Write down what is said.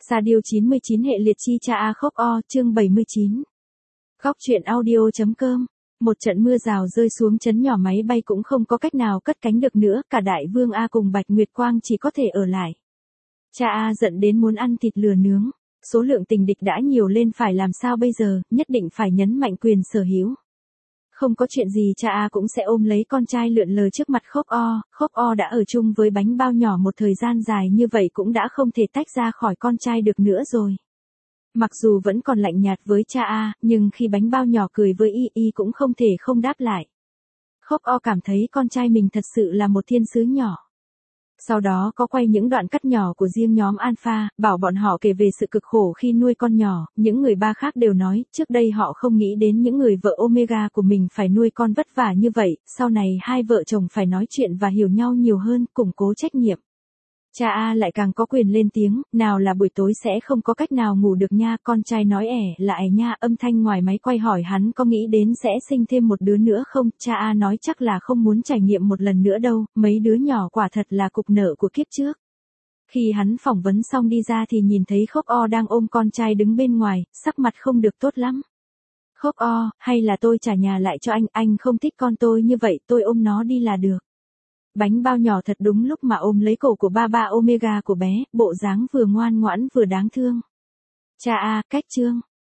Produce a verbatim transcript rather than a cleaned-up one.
Sa Diêu chín mươi chín hệ liệt chi cha A khóc o, chương bảy mươi chín. Góc truyện audio.com. Một trận mưa rào rơi xuống trấn nhỏ, máy bay cũng không có cách nào cất cánh được nữa, cả Đại Vương A cùng Bạch Nguyệt Quang chỉ có thể ở lại. Cha A giận đến muốn ăn thịt lừa nướng, số lượng tình địch đã nhiều lên, phải làm sao bây giờ, nhất định phải nhấn mạnh quyền sở hữu. Không có chuyện gì, cha A cũng sẽ ôm lấy con trai lượn lờ trước mặt Khóc o. Khóc o đã ở chung với bánh bao nhỏ một thời gian dài như vậy cũng đã không thể tách ra khỏi con trai được nữa rồi. Mặc dù vẫn còn lạnh nhạt với cha A, nhưng khi bánh bao nhỏ cười với y y cũng không thể không đáp lại. Khóc o cảm thấy con trai mình thật sự là một thiên sứ nhỏ. Sau đó có quay những đoạn cắt nhỏ của riêng nhóm Alpha, bảo bọn họ kể về sự cực khổ khi nuôi con nhỏ, những người ba khác đều nói, trước đây họ không nghĩ đến những người vợ Omega của mình phải nuôi con vất vả như vậy, sau này hai vợ chồng phải nói chuyện và hiểu nhau nhiều hơn, củng cố trách nhiệm. Cha A lại càng có quyền lên tiếng, nào là buổi tối sẽ không có cách nào ngủ được nha, con trai nói ẻ là ẻ nha, âm thanh ngoài máy quay hỏi hắn có nghĩ đến sẽ sinh thêm một đứa nữa không, cha A nói chắc là không muốn trải nghiệm một lần nữa đâu, mấy đứa nhỏ quả thật là cục nợ của kiếp trước. Khi hắn phỏng vấn xong đi ra thì nhìn thấy Khóc o đang ôm con trai đứng bên ngoài, sắc mặt không được tốt lắm. Khóc o, hay là tôi trả nhà lại cho anh, anh không thích con tôi như vậy, tôi ôm nó đi là được. Bánh bao nhỏ thật đúng lúc mà ôm lấy cổ của ba ba Omega của bé, bộ dáng vừa ngoan ngoãn vừa đáng thương. Cha A, cách chương.